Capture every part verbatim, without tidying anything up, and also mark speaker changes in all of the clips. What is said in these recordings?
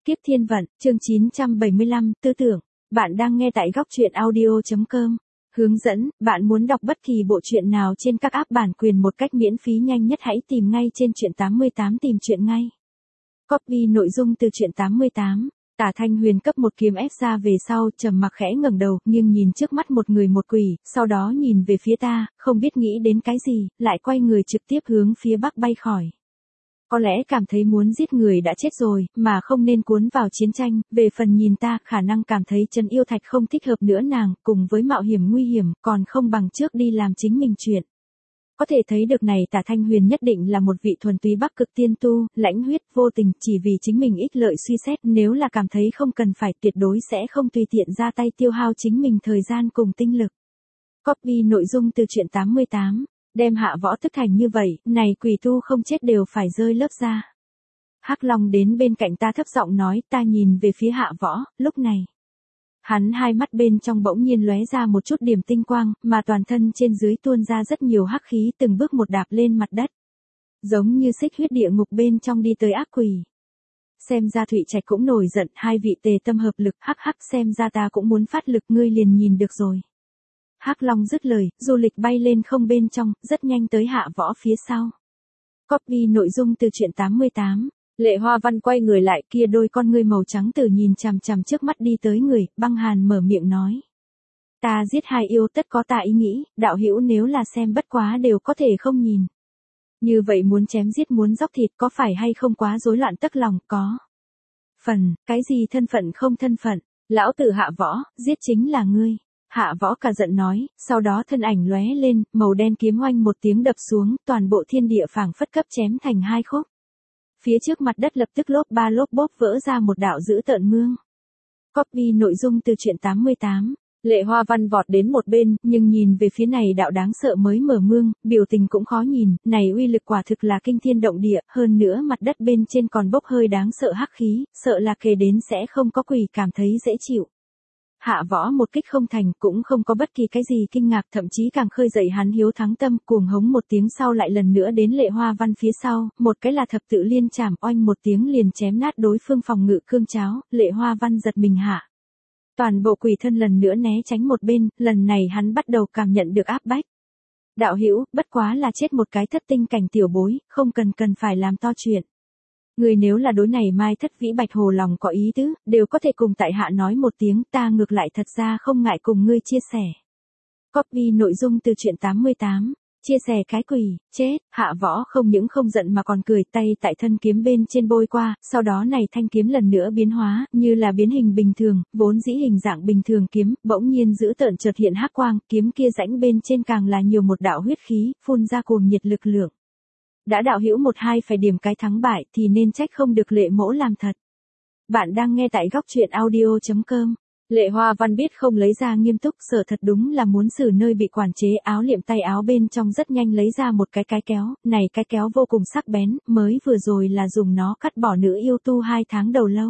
Speaker 1: Kiếp thiên vận, chương chín trăm bảy mươi lăm, tư tưởng. Bạn đang nghe tại góc truyện audio chấm com. Hướng dẫn, bạn muốn đọc bất kỳ bộ truyện nào trên các app bản quyền một cách miễn phí nhanh nhất hãy tìm ngay trên truyện tám mươi tám tìm truyện ngay. Copy nội dung từ truyện tám mươi tám. Tả Thanh Huyền cấp một kiếm ép ra về sau, trầm mặc khẽ ngẩng đầu, nhưng nhìn trước mắt một người một quỷ, sau đó nhìn về phía ta, không biết nghĩ đến cái gì, lại quay người trực tiếp hướng phía bắc bay khỏi. Có lẽ cảm thấy muốn giết người đã chết rồi, mà không nên cuốn vào chiến tranh, về phần nhìn ta, khả năng cảm thấy Trấn Yêu Thạch không thích hợp nữa nàng, cùng với mạo hiểm nguy hiểm, còn không bằng trước đi làm chính mình chuyện. Có thể thấy được này Tả Thanh Huyền nhất định là một vị thuần túy bắc cực tiên tu, lãnh huyết, vô tình, chỉ vì chính mình ích lợi suy xét, nếu là cảm thấy không cần phải tuyệt đối sẽ không tùy tiện ra tay tiêu hao chính mình thời gian cùng tinh lực. Copy nội dung từ truyện tám mươi tám. Đem hạ võ thức thành như vậy, này quỷ tu không chết đều phải rơi lớp ra. Hắc Long đến bên cạnh ta thấp giọng nói, ta nhìn về phía hạ võ, lúc này. Hắn hai mắt bên trong bỗng nhiên lóe ra một chút điểm tinh quang, mà toàn thân trên dưới tuôn ra rất nhiều hắc khí từng bước một đạp lên mặt đất. Giống như xích huyết địa ngục bên trong đi tới ác quỷ. Xem ra Thụy Trạch cũng nổi giận, hai vị tề tâm hợp lực, hắc hắc xem ra ta cũng muốn phát lực ngươi liền nhìn được rồi. Hắc Long dứt lời, du lịch bay lên không bên trong, rất nhanh tới hạ võ phía sau. Copy nội dung từ truyện tám mươi tám. Lệ Hoa Văn quay người lại, kia đôi con ngươi màu trắng từ nhìn chằm chằm trước mắt đi tới người, băng hàn mở miệng nói. Ta giết hai yêu tất có ta ý nghĩ, đạo hữu nếu là xem bất quá đều có thể không nhìn. Như vậy muốn chém giết muốn dóc thịt có phải hay không quá rối loạn tức lòng, có. Phần, cái gì thân phận không thân phận, lão tử hạ võ, giết chính là ngươi. Hạ võ cả giận nói, sau đó thân ảnh lóe lên, màu đen kiếm oanh một tiếng đập xuống, toàn bộ thiên địa phảng phất cấp chém thành hai khúc. Phía trước mặt đất lập tức lốp ba lốp bốp vỡ ra một đạo dữ tợn mương. Copy nội dung từ truyện tám mươi tám. Lệ Hoa Văn vọt đến một bên, nhưng nhìn về phía này đạo đáng sợ mới mở mương, biểu tình cũng khó nhìn, này uy lực quả thực là kinh thiên động địa, hơn nữa mặt đất bên trên còn bốc hơi đáng sợ hắc khí, sợ là kề đến sẽ không có quỷ cảm thấy dễ chịu. Hạ võ một kích không thành, cũng không có bất kỳ cái gì kinh ngạc, thậm chí càng khơi dậy hắn hiếu thắng tâm, cuồng hống một tiếng sau lại lần nữa đến Lệ Hoa Văn phía sau, một cái là thập tự liên chảm oanh một tiếng liền chém nát đối phương phòng ngự cương cháo, Lệ Hoa Văn giật mình hạ. Toàn bộ quỷ thân lần nữa né tránh một bên, lần này hắn bắt đầu cảm nhận được áp bách. Đạo hữu, bất quá là chết một cái thất tinh cảnh tiểu bối, không cần cần phải làm to chuyện. Người nếu là đối này mai thất vĩ bạch hồ lòng có ý tứ, đều có thể cùng tại hạ nói một tiếng, ta ngược lại thật ra không ngại cùng ngươi chia sẻ. Copy nội dung từ truyện tám mươi tám. Chia sẻ cái quỷ, chết, hạ võ không những không giận mà còn cười, tay tại thân kiếm bên trên bôi qua, sau đó này thanh kiếm lần nữa biến hóa, như là biến hình bình thường, vốn dĩ hình dạng bình thường kiếm, bỗng nhiên giữ tợn chợt hiện hắc quang, kiếm kia rãnh bên trên càng là nhiều một đạo huyết khí, phun ra cuồng nhiệt lực lượng. Đã đạo hữu một hai phải điểm cái thắng bại thì nên trách không được Lệ mỗ làm thật. Bạn đang nghe tại góc truyện audio chấm com. Lệ Hoa Văn biết không lấy ra nghiêm túc, sợ thật đúng là muốn xử nơi bị quản chế, áo liệm tay áo bên trong rất nhanh lấy ra một cái cái kéo, này cái kéo vô cùng sắc bén, mới vừa rồi là dùng nó cắt bỏ nữ yêu tu hai tháng đầu lâu.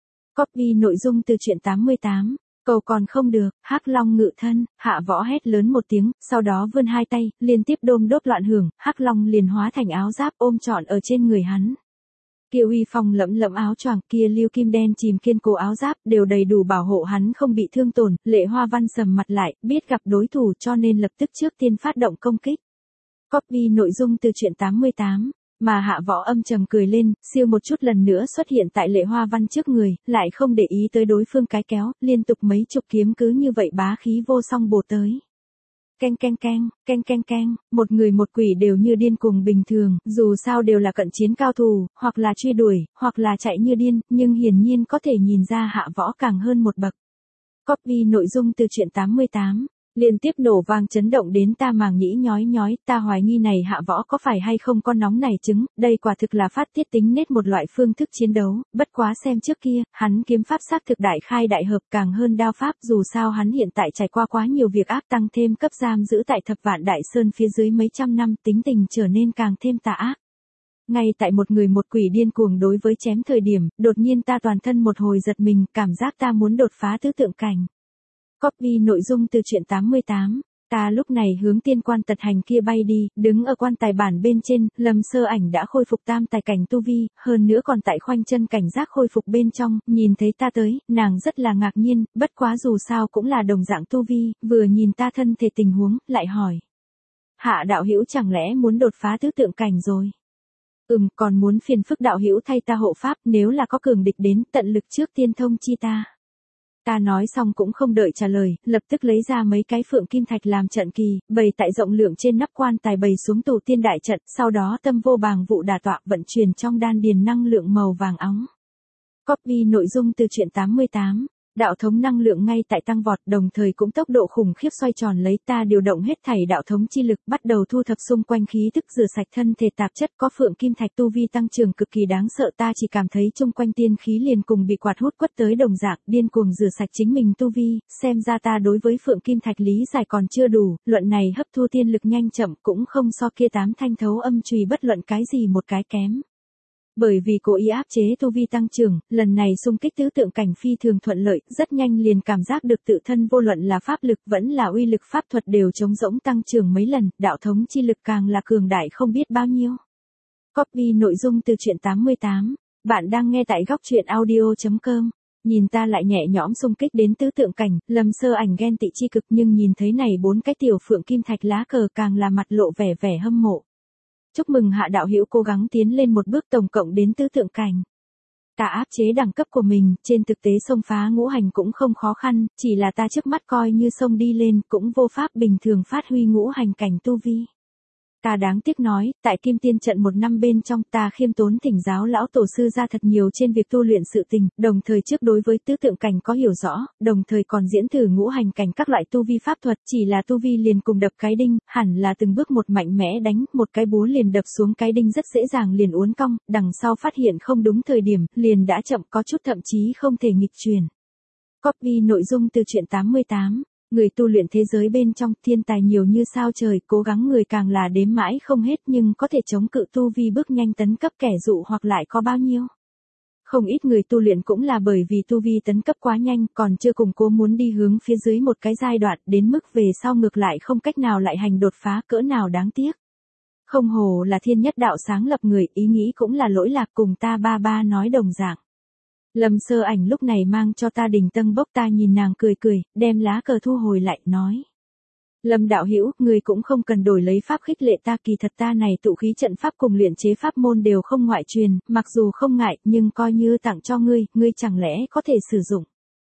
Speaker 1: Copy nội dung từ truyện tám mươi tám. Cầu còn không được, Hắc Long ngự thân, hạ võ hét lớn một tiếng, sau đó vươn hai tay, liên tiếp đôm đốt loạn hưởng, Hắc Long liền hóa thành áo giáp ôm trọn ở trên người hắn. Kia uy phong lẫm lẫm áo choàng, kia lưu kim đen chìm kiên cố áo giáp đều đầy đủ bảo hộ hắn không bị thương tổn, Lệ Hoa Văn sầm mặt lại, biết gặp đối thủ cho nên lập tức trước tiên phát động công kích. Copy nội dung từ truyện tám mươi tám. Mà hạ võ âm trầm cười lên, siêu một chút lần nữa xuất hiện tại Lệ Hoa Văn trước người, lại không để ý tới đối phương cái kéo, liên tục mấy chục kiếm cứ như vậy bá khí vô song bổ tới. Keng keng keng, keng keng keng, một người một quỷ đều như điên cuồng bình thường, dù sao đều là cận chiến cao thủ, hoặc là truy đuổi, hoặc là chạy như điên, nhưng hiển nhiên có thể nhìn ra hạ võ càng hơn một bậc. Copy nội dung từ truyện tám mươi tám. Liên tiếp nổ vang chấn động đến ta màng nhĩ nhói nhói, ta hoài nghi này hạ võ có phải hay không con nóng này trứng, đây quả thực là phát tiết tính nết một loại phương thức chiến đấu, bất quá xem trước kia, hắn kiếm pháp xác thực đại khai đại hợp càng hơn đao pháp, dù sao hắn hiện tại trải qua quá nhiều việc ác tăng thêm cấp giam giữ tại thập vạn đại sơn phía dưới mấy trăm năm, tính tình trở nên càng thêm tà ác. Ngay tại một người một quỷ điên cuồng đối với chém thời điểm, đột nhiên ta toàn thân một hồi giật mình, cảm giác ta muốn đột phá tứ tượng cảnh. Copy nội dung từ truyện tám mươi tám. Ta lúc này hướng tiên quan tật hành kia bay đi, đứng ở quan tài bản bên trên, Lâm Sơ Ảnh đã khôi phục tam tài cảnh tu vi, hơn nữa còn tại khoanh chân cảnh giác khôi phục bên trong, nhìn thấy ta tới, nàng rất là ngạc nhiên, bất quá dù sao cũng là đồng dạng tu vi, vừa nhìn ta thân thể tình huống, lại hỏi. Hạ đạo hữu chẳng lẽ muốn đột phá tứ tượng cảnh rồi? Ừm, còn muốn phiền phức đạo hữu thay ta hộ pháp, nếu là có cường địch đến, tận lực trước tiên thông chi ta. Ta nói xong cũng không đợi trả lời, lập tức lấy ra mấy cái phượng kim thạch làm trận kỳ, bày tại rộng lượng trên nắp quan tài bày xuống tù tiên đại trận, sau đó tâm vô bàng vụ đả tọa vận chuyển trong đan điền năng lượng màu vàng óng. Copy nội dung từ truyện tám mươi tám. Đạo thống năng lượng ngay tại tăng vọt, đồng thời cũng tốc độ khủng khiếp xoay tròn lấy, ta điều động hết thảy đạo thống chi lực, bắt đầu thu thập xung quanh khí tức rửa sạch thân thể tạp chất, có phượng kim thạch tu vi tăng trưởng cực kỳ đáng sợ, ta chỉ cảm thấy chung quanh tiên khí liền cùng bị quạt hút quất tới đồng dạng, điên cuồng rửa sạch chính mình tu vi, xem ra ta đối với phượng kim thạch lý giải còn chưa đủ, luận này hấp thu tiên lực nhanh chậm cũng không so kia tám thanh thấu âm chùy bất luận cái gì một cái kém. Bởi vì cố ý áp chế tu vi tăng trưởng, lần này xung kích tứ tượng cảnh phi thường thuận lợi, rất nhanh liền cảm giác được tự thân vô luận là pháp lực vẫn là uy lực pháp thuật đều trống rỗng tăng trưởng mấy lần, đạo thống chi lực càng là cường đại không biết bao nhiêu. Copy nội dung từ truyện tám mươi tám, bạn đang nghe tại góc truyện audio chấm com. Nhìn ta lại nhẹ nhõm xung kích đến tứ tượng cảnh, Lâm Sơ Ảnh ghen tị chi cực, nhưng nhìn thấy này bốn cái tiểu phượng kim thạch lá cờ càng là mặt lộ vẻ vẻ hâm mộ. Chúc mừng Hạ đạo hữu cố gắng tiến lên một bước tổng cộng đến tứ tượng cảnh. Ta áp chế đẳng cấp của mình, trên thực tế xông phá ngũ hành cũng không khó khăn, chỉ là ta trước mắt coi như xông đi lên cũng vô pháp bình thường phát huy ngũ hành cảnh tu vi. Ta đáng tiếc nói, tại Kim Tiên trận một năm bên trong ta khiêm tốn thỉnh giáo lão tổ sư ra thật nhiều trên việc tu luyện sự tình, đồng thời trước đối với tứ tượng cảnh có hiểu rõ, đồng thời còn diễn thử ngũ hành cảnh các loại tu vi pháp thuật, chỉ là tu vi liền cùng đập cái đinh, hẳn là từng bước một mạnh mẽ đánh, một cái búa liền đập xuống cái đinh rất dễ dàng liền uốn cong, đằng sau phát hiện không đúng thời điểm, liền đã chậm có chút thậm chí không thể nghịch truyền. Copy nội dung từ truyện tám mươi tám. Người tu luyện thế giới bên trong thiên tài nhiều như sao trời, cố gắng người càng là đếm mãi không hết, nhưng có thể chống cự tu vi bước nhanh tấn cấp kẻ dụ hoặc lại có bao nhiêu. Không ít người tu luyện cũng là bởi vì tu vi tấn cấp quá nhanh, còn chưa củng cố muốn đi hướng phía dưới một cái giai đoạn, đến mức về sau ngược lại không cách nào lại hành đột phá, cỡ nào đáng tiếc. Không hồ là thiên nhất đạo sáng lập người, ý nghĩ cũng là lỗi lạc, cùng ta ba ba nói đồng dạng. Lâm Sơ Ảnh lúc này mang cho ta đỉnh tân bốc, ta nhìn nàng cười cười, đem lá cờ thu hồi lại, nói. Lâm đạo hữu, người cũng không cần đổi lấy pháp khích lệ ta, kỳ thật ta này tụ khí trận pháp cùng luyện chế pháp môn đều không ngoại truyền, mặc dù không ngại, nhưng coi như tặng cho ngươi, ngươi chẳng lẽ có thể sử dụng.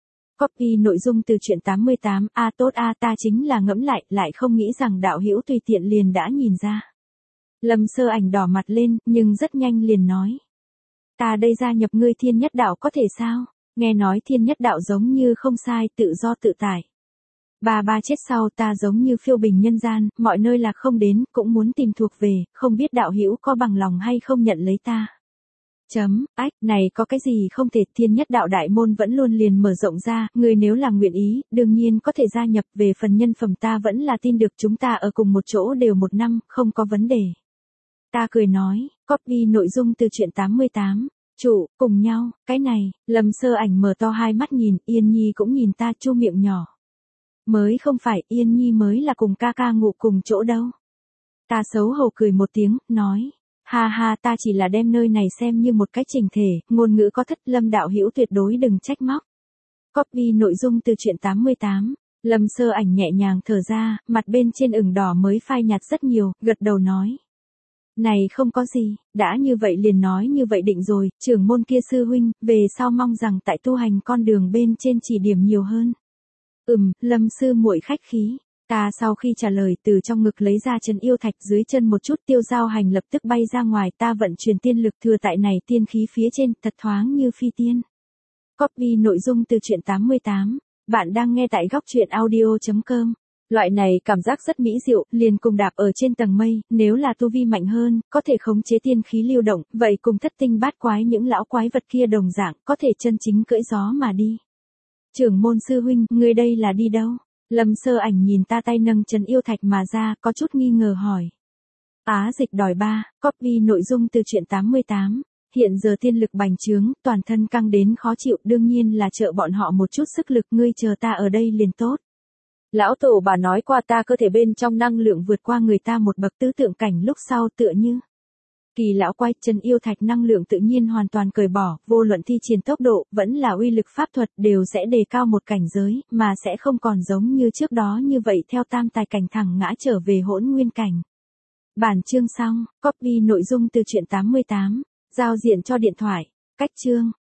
Speaker 1: Copy nội dung từ truyện tám mươi tám, a tốt a ta chính là ngẫm lại, lại không nghĩ rằng đạo hữu tùy tiện liền đã nhìn ra. Lâm Sơ Ảnh đỏ mặt lên, nhưng rất nhanh liền nói. Ta đây gia nhập ngươi thiên nhất đạo có thể sao? Nghe nói thiên nhất đạo giống như không sai, tự do tự tại. Bà ba chết sau ta giống như phiêu bình nhân gian, mọi nơi là không đến, cũng muốn tìm thuộc về, không biết đạo hữu có bằng lòng hay không nhận lấy ta. Chấm, ách, này có cái gì không thể, thiên nhất đạo đại môn vẫn luôn liền mở rộng ra, người nếu là nguyện ý, đương nhiên có thể gia nhập, về phần nhân phẩm ta vẫn là tin được, chúng ta ở cùng một chỗ đều một năm, không có vấn đề. Ta cười nói, copy nội dung từ truyện tám mươi tám, chủ, cùng nhau, cái này, Lâm Sơ Ảnh mở to hai mắt nhìn, Yên Nhi cũng nhìn ta chu miệng nhỏ. Mới không phải, Yên Nhi mới là cùng ca ca ngủ cùng chỗ đâu. Ta xấu hổ cười một tiếng, nói, ha ha ta chỉ là đem nơi này xem như một cái trình thể, ngôn ngữ có thất, Lâm đạo hữu tuyệt đối đừng trách móc. Copy nội dung từ truyện tám mươi tám, Lâm Sơ Ảnh nhẹ nhàng thở ra, mặt bên trên ửng đỏ mới phai nhạt rất nhiều, gật đầu nói. Này không có gì, đã như vậy liền nói như vậy định rồi, trưởng môn kia sư huynh, về sau mong rằng tại tu hành con đường bên trên chỉ điểm nhiều hơn. Ừm, Lâm sư muội khách khí. Ta sau khi trả lời từ trong ngực lấy ra chân yêu thạch, dưới chân một chút tiêu giao hành lập tức bay ra ngoài, ta vận chuyển tiên lực thừa tại này tiên khí phía trên, thật thoáng như phi tiên. Copy nội dung từ truyện tám mươi tám, bạn đang nghe tại góc truyện audio chấm com. Loại này cảm giác rất mỹ diệu, liền cùng đạp ở trên tầng mây, nếu là tu vi mạnh hơn, có thể khống chế tiên khí lưu động, vậy cùng thất tinh bát quái những lão quái vật kia đồng dạng, có thể chân chính cưỡi gió mà đi. Trưởng môn sư huynh, ngươi đây là đi đâu? Lâm Sơ Ảnh nhìn ta tay nâng chân yêu thạch mà ra, có chút nghi ngờ hỏi. Á dịch đòi ba, copy nội dung từ truyện tám mươi tám. Hiện giờ tiên lực bành trướng, toàn thân căng đến khó chịu, đương nhiên là trợ bọn họ một chút sức lực, ngươi chờ ta ở đây liền tốt. Lão tổ bà nói qua ta cơ thể bên trong năng lượng vượt qua người ta một bậc tứ tượng cảnh lúc sau tựa như. Kỳ lão quay chân yêu thạch năng lượng tự nhiên hoàn toàn cởi bỏ, vô luận thi triển tốc độ, vẫn là uy lực pháp thuật đều sẽ đề cao một cảnh giới, mà sẽ không còn giống như trước đó như vậy theo tam tài cảnh thẳng ngã trở về hỗn nguyên cảnh. Bản chương xong, copy nội dung từ truyện tám mươi tám, giao diện cho điện thoại, cách chương.